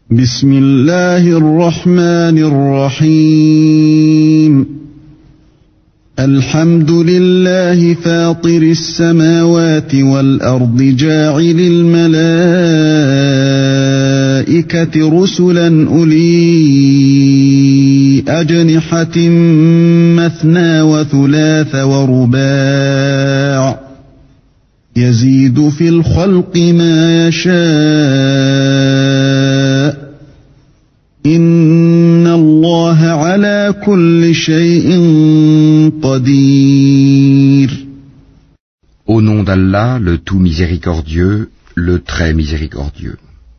بسم الله الرحمن الرحيم الحمد لله فاطر السماوات والأرض جاعل الملائكة رسلا أولي أجنحة مثنى وثلاث ورباع يزيد في الخلق ما يشاء إن الله على كل شيء قدير. Au nom d'Allah, le tout miséricordieux, le très miséricordieux.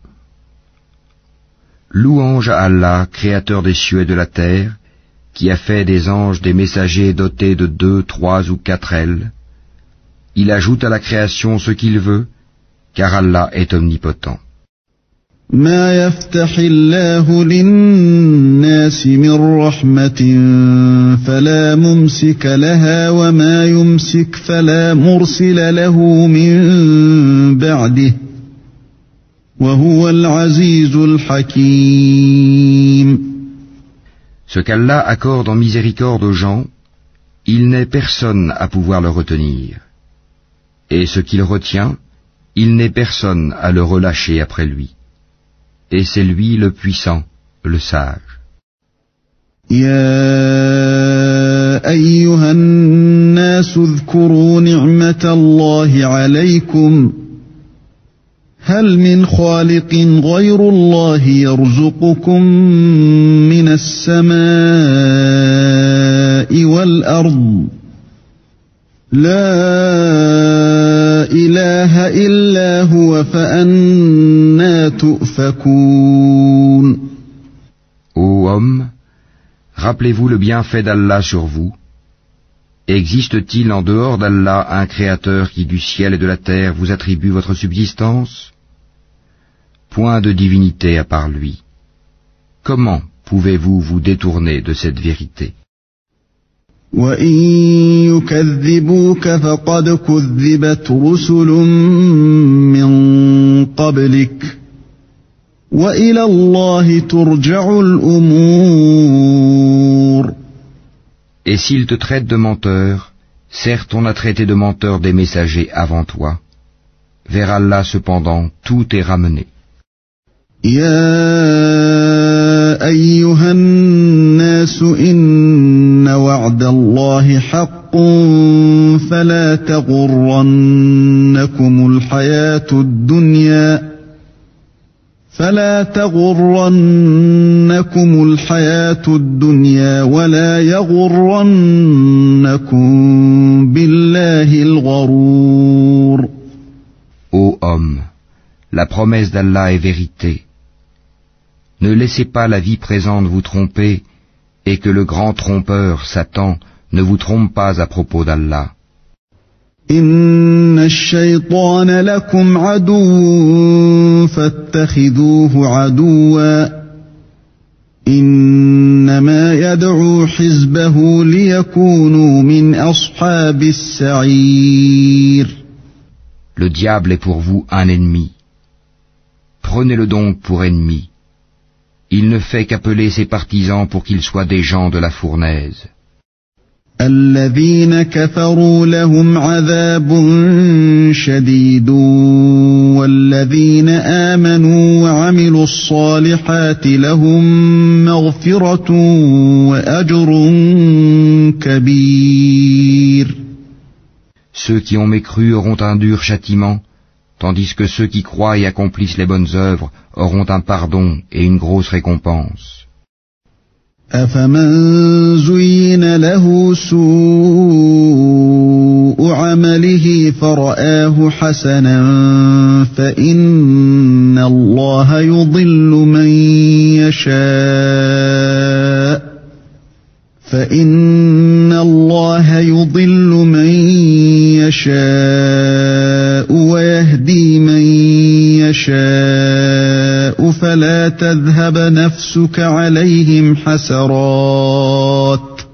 Louange à Allah, créateur des cieux et de la terre, qui a fait des anges des messagers dotés de 2, 3 ou 4 ailes. Il ajoute à la création ce qu'il veut, car Allah est omnipotent. ما يفتح الله للناس من رحمة فلا ممسك لها وما يمسك فلا مرسل له من بعده وهو العزيز الحكيم. Ce qu'Allah accorde en miséricorde aux gens, il n'est personne à pouvoir le retenir. Et ce qu'il retient, il n'est personne à le relâcher après lui. Et c'est lui le puissant, le sage. يا أيها الناس اذكروا نعمة الله عليكم هل من خالق غير الله يرزقكم من السماء والأرض لا إله إلا هو فأنى تؤفكون. Ô homme, rappelez-vous le bienfait d'Allah sur vous. Existe-t-il en dehors d'Allah un créateur qui du ciel et de la terre vous attribue votre subsistance? Point de divinité à part lui. Comment pouvez-vous vous détourner de cette vérité? وَإِن يُكَذِّبُوكَ فَقَدْ كُذِّبَتْ رُسُلٌ مِّن قَبْلِكَ وَإِلَى اللَّهِ تُرْجَعُ الْأُمُورُ. Et s'ils te traitent de menteur, certes on a traité de menteur des messagers avant toi. Vers Allah cependant tout est ramené. يا أيها الناس إن وعد الله حق فلا تغرنكم الحياة الدنيا ولا يغرنكم بالله الغرور. Ô homme, la promesse d'Allah est vérité. Ne laissez pas la vie présente vous tromper, et que le grand trompeur, Satan, ne vous trompe pas à propos d'Allah. Inna ash-shaytana lakum aduwwun fattakhidhuhu aduwwan. Innama yad'u hizbahu liyakunu min ashabis sa'ir. Le diable est pour vous un ennemi. Prenez-le donc pour ennemi. Il ne fait qu'appeler ses partisans pour qu'ils soient des gens de la fournaise. الذين كفروا لهم عذاب شديد والذين آمنوا وعملوا الصالحات لهم مغفرة وأجر كبير. Ceux qui ont mécru auront un dur châtiment, tandis que ceux qui croient et accomplissent les bonnes œuvres auront un pardon et une grosse récompense. أفمن زين له سوء عمله فرآه حسنا فإن الله يضل من يشاء ويهدي من يشاء فلا تذهب نفسك عليهم حسرات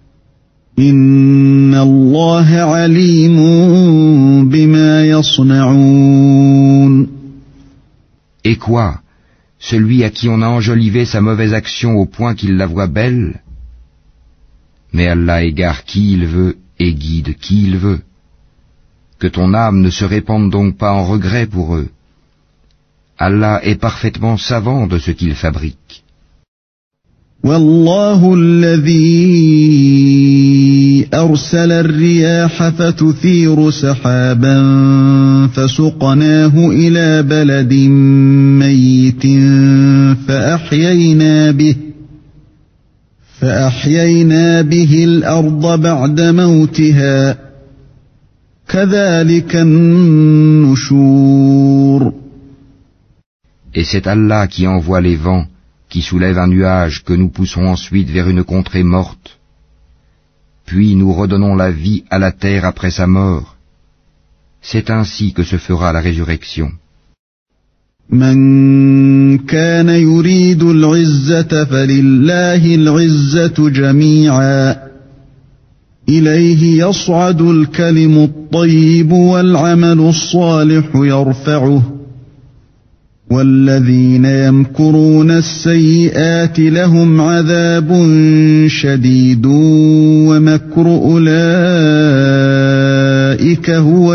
إن الله عليم بما يصنعون. Et quoi? celui à qui on a enjolivé sa mauvaise action au point qu'il la voit belle? Mais Allah égare qui il veut et guide qui il veut. Que ton âme ne se répande donc pas en regret pour eux. Allah est parfaitement savant de ce qu'il fabrique. والله الذي أرسل الرياح فتثير سحابا فسقناه إلى بلد ميت فأحيينا به الأرض بعد موتها كذلك النشور. Et c'est Allah qui envoie les vents, qui soulève un nuage que nous poussons ensuite vers une contrée morte. Puis nous redonnons la vie à la terre après sa mort. C'est ainsi que se fera la résurrection. من كان يريد العزة فلله العزة جميعا إليه يصعد الكلم الطيب والعمل الصالح يرفعه والذين يمكرون السيئات لهم عذاب شديد ومكر أولئك هو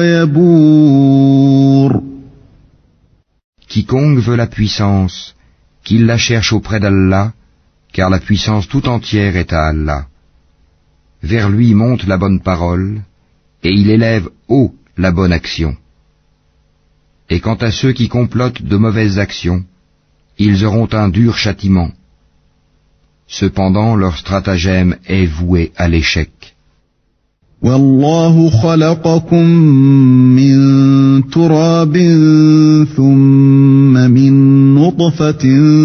يبور. Quiconque veut la puissance, qu'il la cherche auprès d'Allah, car la puissance tout entière est à Allah. Vers lui monte la bonne parole, et il élève haut la bonne action. Et quant à ceux qui complotent de mauvaises actions, ils auront un dur châtiment. Cependant, leur stratagème est voué à l'échec. والله خلقكم من تراب ثم من نطفة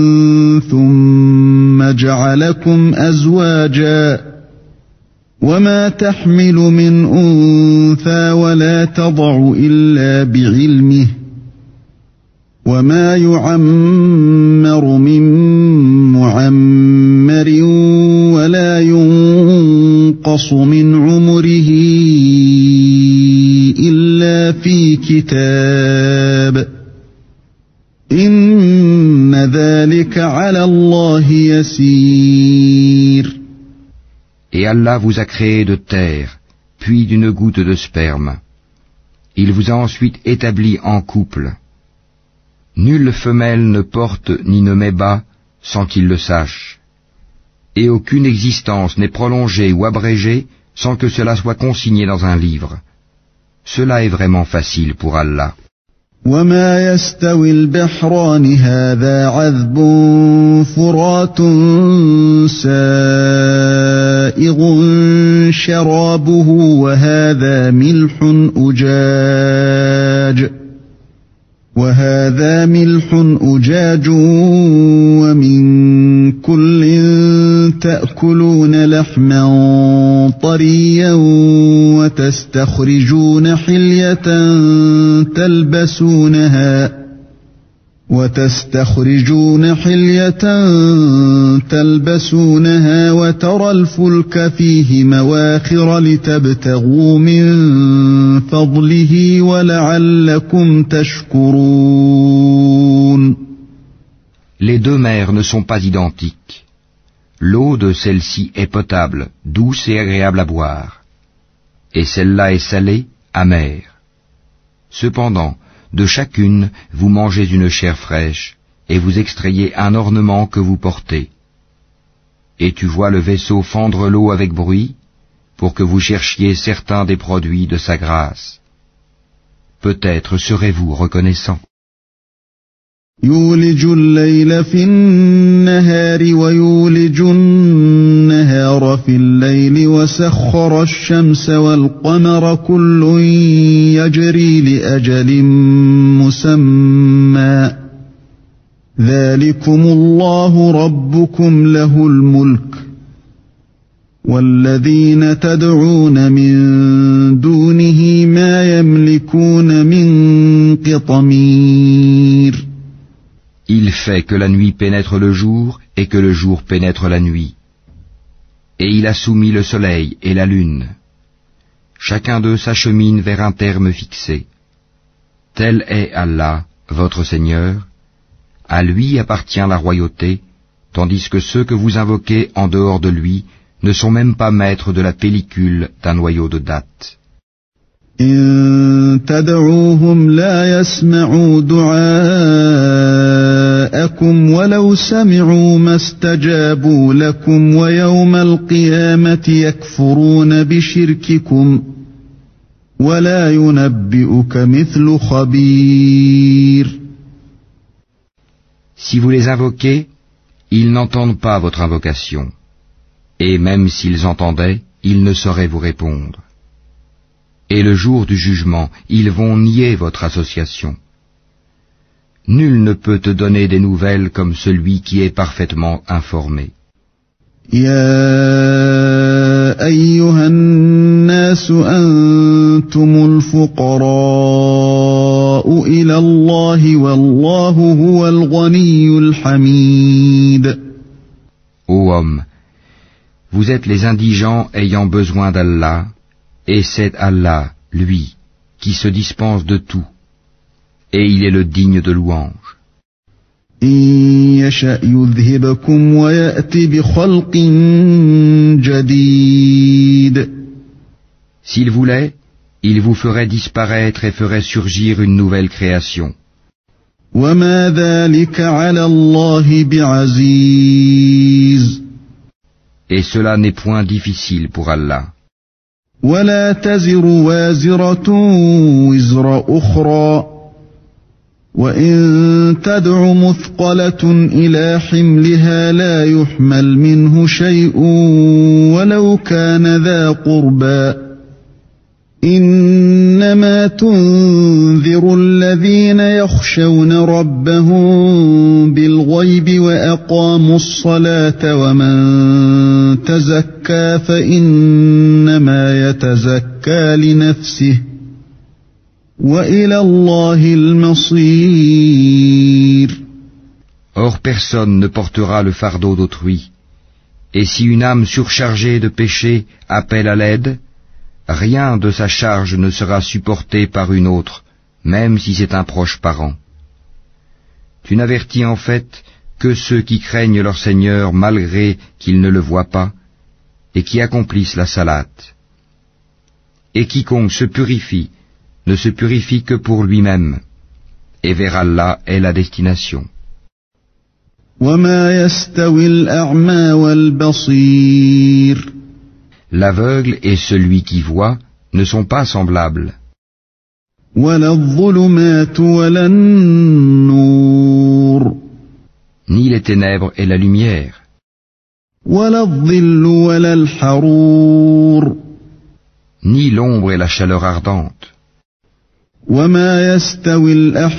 ثم جعلكم أزواجا وما تحمل من أنثى ولا تضع إلا بعلمه وما يعمر من معمر ولا ينقص من عمره إلا في كتاب إن ذلك على الله يسير. Et Allah vous a créé de terre, puis d'une goutte de sperme. Il vous a ensuite établi en couple. Nulle femelle ne porte ni ne met bas sans qu'il le sache. Et aucune existence n'est prolongée ou abrégée sans que cela soit consigné dans un livre. Cela est vraiment facile pour Allah. وما يستوي البحران هذا عذب فرات سائغ شرابه وهذا ملح أجاج ومن كل تأكلون لحما طريا وتستخرجون حلية تلبسونها وترى الفلك فيه مواخر لتبتغوا من فضله ولعلكم تشكرون. Les deux mers ne sont pas identiques. L'eau de celle-ci est potable, douce et agréable à boire. Et celle-là est salée, amère. Cependant, de chacune, vous mangez une chair fraîche, et vous extrayez un ornement que vous portez. Et tu vois le vaisseau fendre l'eau avec bruit, pour que vous cherchiez certains des produits de sa grâce. Peut-être serez-vous reconnaissant. يولج الليل في النهار ويولج النهار في الليل وسخر الشمس والقمر كل يجري لأجل مسمى ذلكم الله ربكم له الملك والذين تدعون من دونه ما يملكون من قطمير. Il fait que la nuit pénètre le jour et que le jour pénètre la nuit. Et il a soumis le soleil et la lune. Chacun d'eux s'achemine vers un terme fixé. Tel est Allah, votre Seigneur, À lui appartient la royauté, tandis que ceux que vous invoquez en dehors de lui ne sont même pas maîtres de la pellicule d'un noyau de date. إن تدعوهم لا يسمعوا دعاءكم ولو سمعوا ما استجابوا لكم ويوم القيامة يكفرون بشرككم ولا ينبئك مثل خبير. Si vous les invoquez, ils n'entendent pas votre invocation, et même s'ils entendaient, ils ne sauraient vous répondre. Et le jour du jugement, ils vont nier votre association. Nul ne peut te donner des nouvelles comme celui qui est parfaitement informé. يا أيها الناس أنتم الفقراء إلى الله والله هو الغني الحميد. Ô homme, vous êtes les indigents ayant besoin d'Allah, et c'est Allah, lui, qui se dispense de tout, et il est le digne de louange. إن يشأ يذهبكم ويأتي بخلق جديد. S'il voulait, il vous ferait disparaître et ferait surgir une nouvelle création. وما ذلك على الله بعزيز. Et cela n'est point difficile pour Allah. ولا تزر وازرة وزر أخرى وإن تدع مثقلة إلى حملها لا يحمل منه شيء ولو كان ذا قربى إنما تنذر الذين يخشون ربهم بالغيب وأقاموا الصلاة ومن تزكى فإنما يتزكى لنفسه وإلى الله المصير. Or personne ne portera le fardeau d'autrui, et si une âme surchargée de péché appelle à l'aide, rien de sa charge ne sera supporté par une autre, même si c'est un proche parent. Tu n'avertis en fait que ceux qui craignent leur Seigneur malgré qu'ils ne le voient pas, et qui accomplissent la salate. Et quiconque se purifie, ne se purifie que pour lui-même, et vers Allah est la destination. وما يستوي الأعمى والبصير. L'aveugle et celui qui voit ne sont pas semblables. ولا الظلمات ولا النور. Ni les ténèbres et la lumière. ولا الظل ولا الحرور. Ni l'ombre et la chaleur ardente. وما يستوي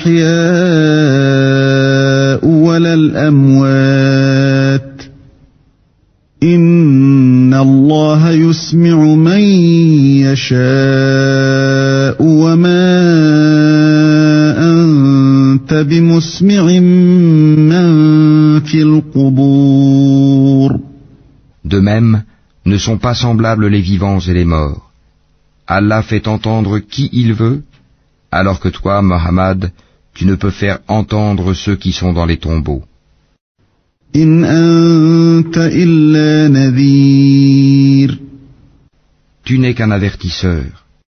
الأحياء ولا الأموات إن الله يسمع من يشاء وما أنت بمسمع من في القبور. De même, ne sont pas semblables les vivants et les morts. Allah fait entendre qui il veut, alors que toi, Mohammed, tu ne peux faire entendre ceux qui sont dans les tombeaux. إن أنت إلا نذير. Tu n'es qu'un avertisseur.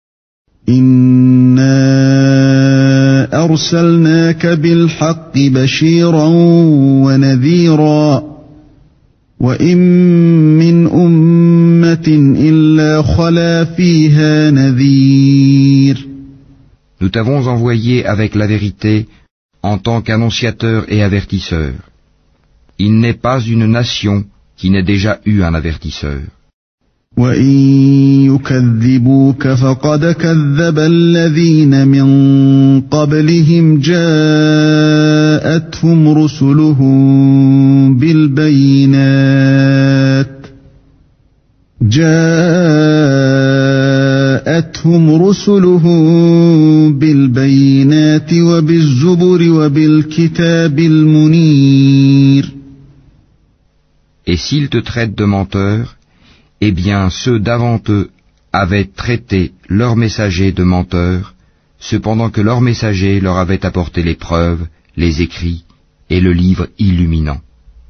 إنا أرسلناك بالحق بشيرا ونذيرا وإن من أمة إلا خلا فيها نذير. Nous t'avons envoyé avec la vérité en tant qu'annonciateur et avertisseur. Il n'est pas une nation qui n'ait déjà eu un avertisseur. وَإِن يُكَذِّبُوكَ فَقَدْ كَذَّبَ الَّذِينَ مِن قَبْلِهِمْ جَاءَتْهُمْ رُسُلُهُم بِالْبَيِّنَاتِ وَبِالزُّبُرِ وَبِالْكِتَابِ الْمُنِيرِ. Et s'ils te traitent de menteur, eh bien ceux d'avant eux avaient traité leurs messagers de menteurs, cependant que leurs messagers leur avaient apporté les preuves, les écrits et le livre illuminant.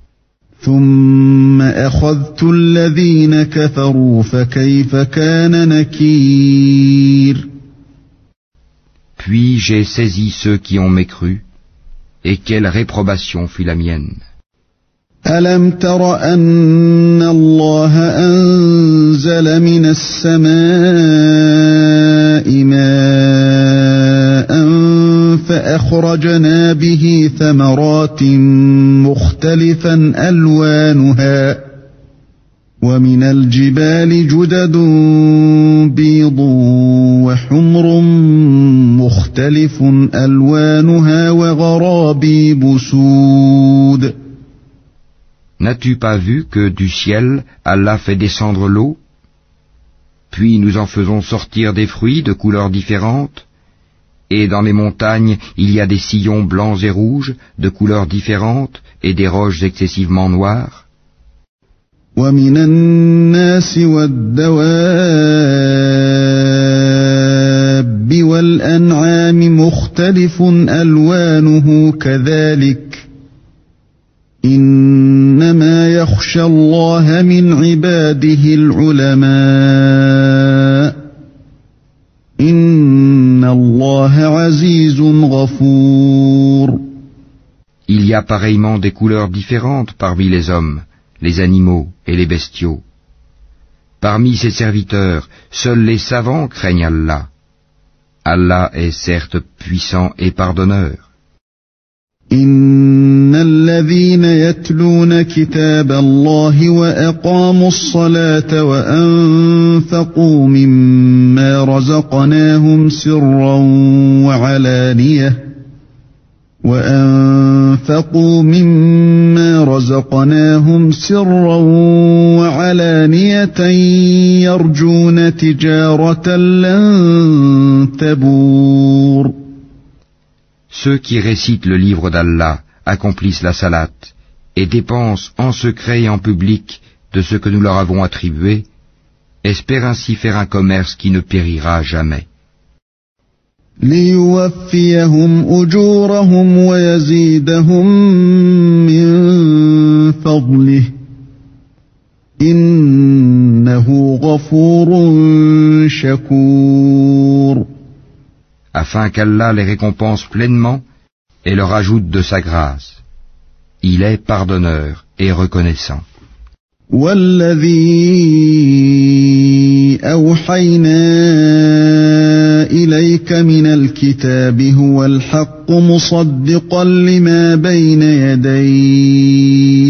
ثم أخذت الذين كفروا فكيف كان نكير. Puis j'ai saisi ceux qui ont mécru, et quelle réprobation fut la mienne. ألم تر أن الله أنزل من السماء ماء فأخرجنا به ثمرات مختلفا ألوانها ومن الجبال جدد بيض وحمر مختلف ألوانها وغرابيب سود. N'as-tu pas vu que du ciel, Allah fait descendre l'eau? Puis nous en faisons sortir des fruits de couleurs différentes, et dans les montagnes il y a des sillons blancs et rouges de couleurs différentes, et des roches excessivement noires. ومن الناس والدواب والأنعام مختلف ألوانه كذلك إنما يخشى الله من عباده العلماء إن الله عزيز غفور. Il y a pareillement des couleurs différentes parmi les hommes, les animaux et les bestiaux. Parmi ses serviteurs, seuls les savants craignent Allah. Allah est certes puissant et pardonneur. إن الذين يتلون كتاب الله وأقاموا الصلاة وأنفقوا مما رزقناهم سرا وعلانية يرجون تجارة لن تبور. Ceux qui récitent le livre d'Allah accomplissent la salate et dépensent en secret et en public de ce que nous leur avons attribué, espèrent ainsi faire un commerce qui ne périra jamais. ليوفيهم أجورهم ويزيدهم من فضله إنه غفور شكور. Afin qu'Allah les récompense pleinement et leur ajoute de sa grâce. Il est pardonneur et reconnaissant. والذي أوحينا إليك من الكتاب هو الحق مصدقا لما بين يديه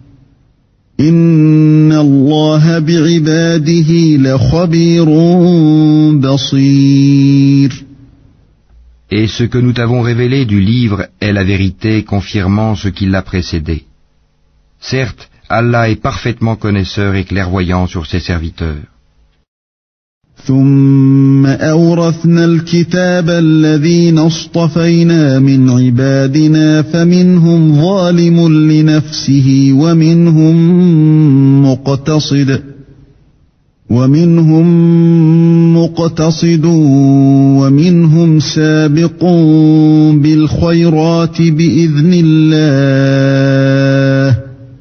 إن الله بعباده لخبير بصير. Et ce que nous t'avons révélé du livre est la vérité confirmant ce qui l'a précédé. Certes, Allah est parfaitement connaisseur et clairvoyant sur ses serviteurs. ثم أورثنا الكتاب الذين اصطفينا من عبادنا فمنهم ظالم لنفسه ومنهم مقتصد ومنهم سابق بالخيرات بإذن الله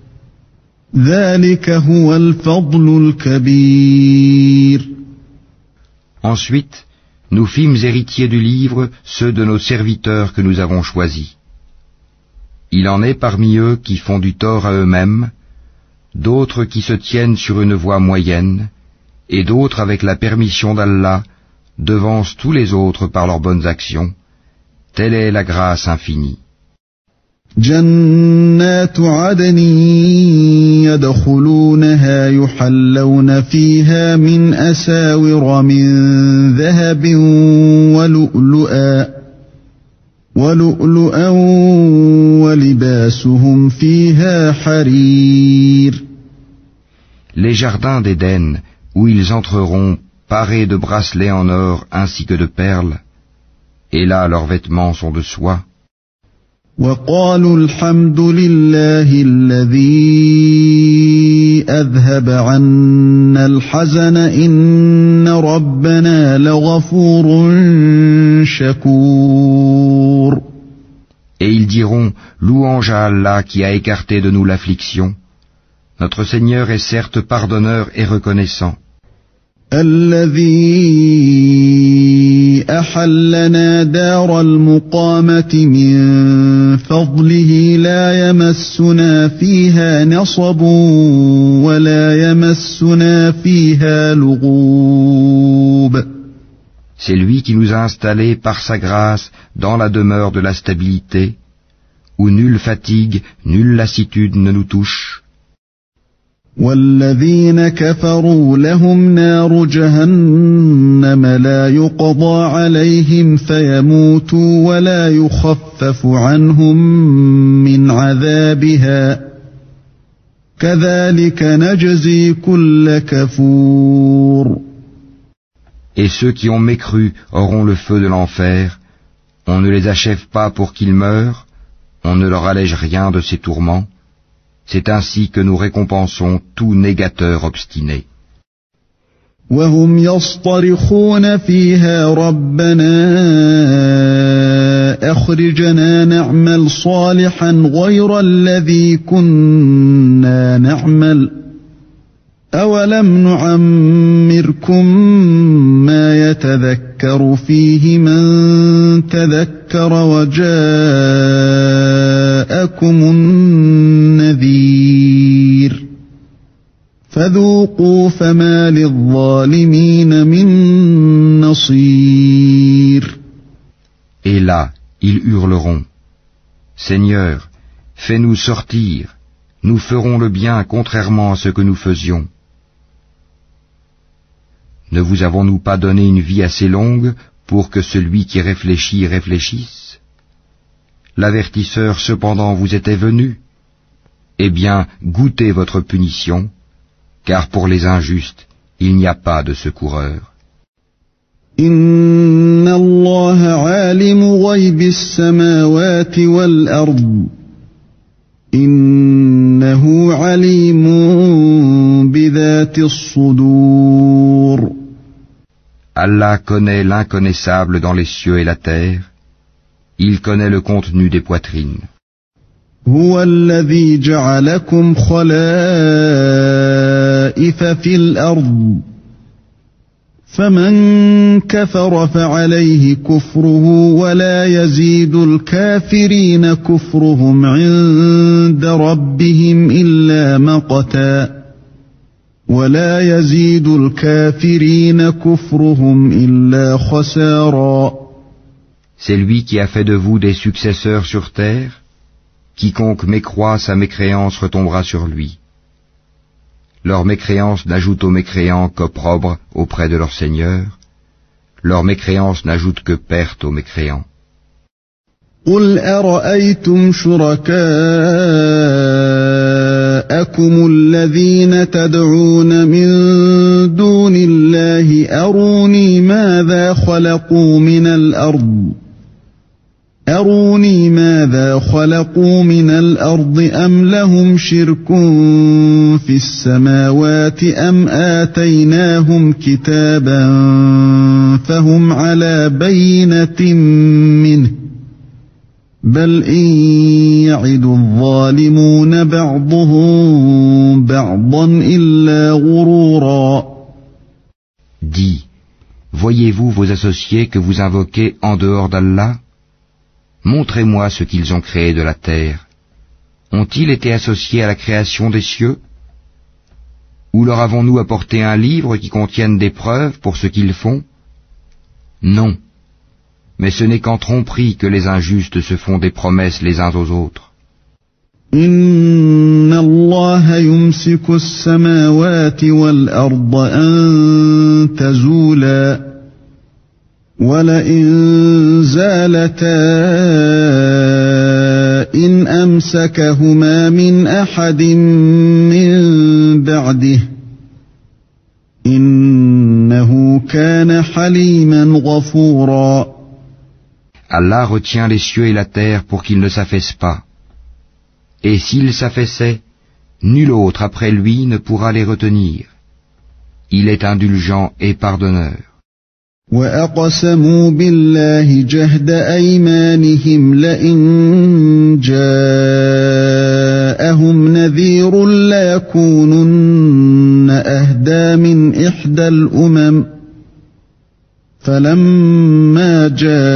ذلك هو الفضل الكبير. Ensuite, nous fîmes héritiers du livre ceux de nos serviteurs que nous avons choisis. Il en est parmi eux qui font du tort à eux-mêmes, d'autres qui se tiennent sur une voie moyenne, et d'autres avec la permission d'Allah devancent tous les autres par leurs bonnes actions. Telle est la grâce infinie. جنات عدن يدخلونها يحلون فيها من أساور من ذهب ولؤلؤا ولباسهم فيها حرير. Les jardins d'Éden, où ils entreront parés de bracelets en or ainsi que de perles, et là leurs vêtements sont de soie. وقالوا الحمد لله الذي أذهب عنا الحزن إن ربنا لغفور شكور. Et ils diront, louange à Allah qui a écarté de nous l'affliction. Notre Seigneur est certes pardonneur et reconnaissant. الذي أحلنا دار المقامة من فضله لا يمسنا فيها نصب ولا يمسنا فيها لغوب. C'est lui qui nous a installés par sa grâce dans la demeure de la stabilité, où nulle fatigue, nulle lassitude ne nous touche. والذين كفروا لهم نار جهنم لا يقضى عليهم فيموتوا ولا يخفف عنهم من عذابها كذلك نجزي كل كفور. Et ceux qui ont mécru auront le feu de l'enfer. On ne les achève pas pour qu'ils meurent, on ne leur allège rien de ces tourments. C'est ainsi que nous récompensons tout négateur obstiné. وهم يصطرخون فيها ربنا أخرجنا نعمل صالحا غير الذي كنا نعمل أولم نعمركم ما يتذكر فيه من تذكر وجاءكم النذير فذوقوا فما للظالمين من نصير. Et là, ils hurleront, Seigneur, fais-nous sortir, nous ferons le bien contrairement à ce que nous faisions. Ne vous avons-nous pas donné une vie assez longue pour que celui qui réfléchit réfléchisse? L'avertisseur cependant vous était venu. Eh bien, goûtez votre punition, car pour les injustes, il n'y a pas de secoureur. Inna Allah alimu ghaybi as-samawati wal-ard. Innahu alimun bidhati as-sudur. Allah connaît l'inconnaissable dans les cieux et la terre. Il connaît le contenu des poitrines. هو الذي جعلكم خلائف في الأرض فمن كفر فعليه كفره ولا يزيد الكافرين كفرهم عند ربهم إلا مقتا ولا يزيد الكافرين كفرهم إلا خسارا. C'est lui qui a fait de vous des successeurs sur terre. Quiconque mécroit, sa mécréance retombera sur lui. Leur mécréance n'ajoute aux mécréants qu'opprobre auprès de leur Seigneur. Leur mécréance n'ajoute que perte aux mécréants. قل أرأيتم شركاءكم الذين تدعون من دون الله أروني ماذا خلقوا من الأرض أم لهم شرك في السماوات أم آتيناهم كتابا فهم على بينة منه بل إن يعد الظالمون بعضهم بعضا إلا غرورا. Dis, voyez-vous vos associés que vous invoquez en dehors d'Allah? Montrez-moi ce qu'ils ont créé de la terre. Ont-ils été associés à la création des cieux? Ou leur avons-nous apporté un livre qui contienne des preuves pour ce qu'ils font? Non. Mais ce n'est qu'en tromperie que les injustes se font des promesses les uns aux autres. Inna Allah yumsiku as-samawati wal-arda an tazula ولئن زالتا إن أمسكهما من أحد من بعده إنه كان حليما غفورا. Allah retient les cieux et la terre pour qu'ils ne s'affaissent pas. Et s'ils s'affaissaient, nul autre après lui ne pourra les retenir. Il est indulgent et pardonneur. وأقسموا بالله جهد أيمانهم لئن جاءهم نذير ليكونن أهدى من إحدى الأمم فلما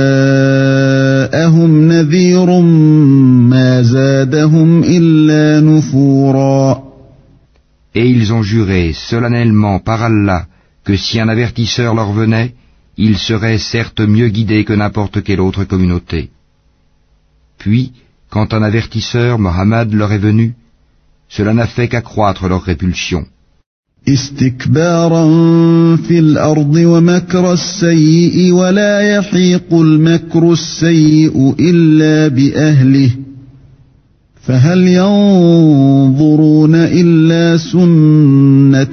جاءهم نذير ما زادهم إلا نفورا. Et ils ont juré solennellement par Allah que si un avertisseur leur venait, ils seraient certes mieux guidés que n'importe quelle autre communauté. Puis, quand un avertisseur, Mohammed, leur est venu, cela n'a fait qu'accroître leur répulsion. استكبارا في الأرض ومكر السيء ولا يحيق المكر السيء إلا بأهله فهل ينظرون إلا سنة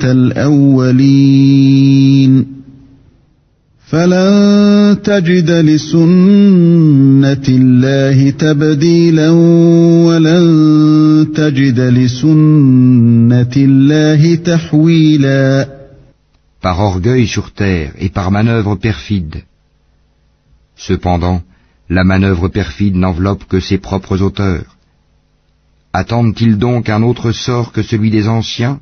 الأولين فلن تجد لسنة الله تبديلا ولن تجد لسنة الله تحويلا. Par orgueil sur terre et par manœuvre perfide. Cependant, la manœuvre perfide n'enveloppe que ses propres auteurs. Attendent-ils donc un autre sort que celui des anciens?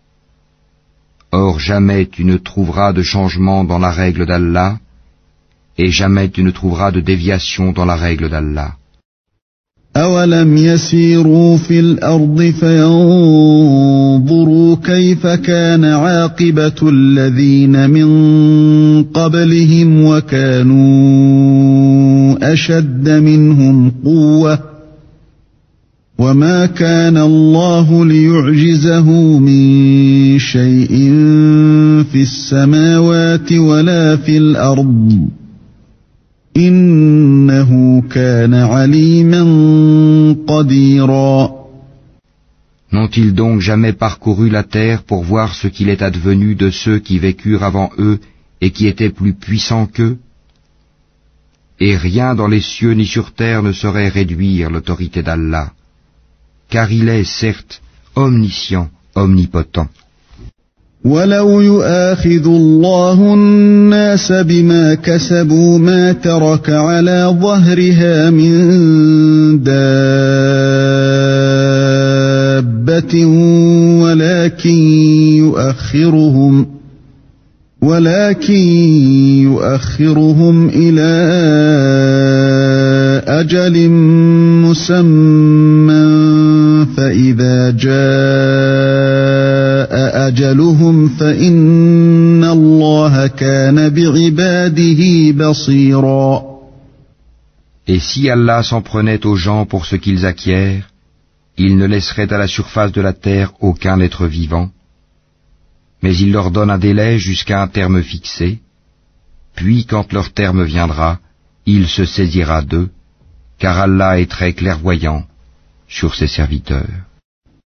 Or jamais tu ne trouveras de changement dans la règle d'Allah, et jamais tu ne trouveras de déviation dans la règle d'Allah. أَوَلَمْ يَسِيرُوا فِي الْأَرْضِ فَيَنظُرُوا كَيْفَ كَانَ عَاقِبَةُ الَّذِينَ مِن قَبْلِهِمْ وَكَانُوا أَشَدَّ مِنْهُمْ قُوَّةً وَمَا كَانَ اللَّهُ لِيُعْجِزَهُ مِن شَيْءٍ فِي السَّمَاوَاتِ وَلَا فِي الْأَرْضِ إِنَّهُ كَانَ عَلِيمًا قَدِيرًا. N'ont-ils donc jamais parcouru la terre pour voir ce qu'il est advenu de ceux qui vécurent avant eux et qui étaient plus puissants qu'eux? Et rien dans les cieux ni sur terre ne saurait réduire l'autorité d'Allah, car il est, certes, omniscient, omnipotent. وَلَوْ يُؤَاخِذُ اللَّهُ النَّاسَ بِمَا كَسَبُوا مَا تَرَكَ عَلَى ظَهْرِهَا مِن دَابَّةٍ ولكن يؤخرهم إلى أجل مسمى فإذا جاء أجلهم فإن الله كان بعباده بصيرا. Et si Allah s'en prenait aux gens pour ce qu'ils acquièrent, il ne laisserait à la surface de la terre aucun être vivant, mais il leur donne un délai jusqu'à un terme fixé, puis quand leur terme viendra, il se saisira d'eux, car Allah est très clairvoyant sur ses serviteurs.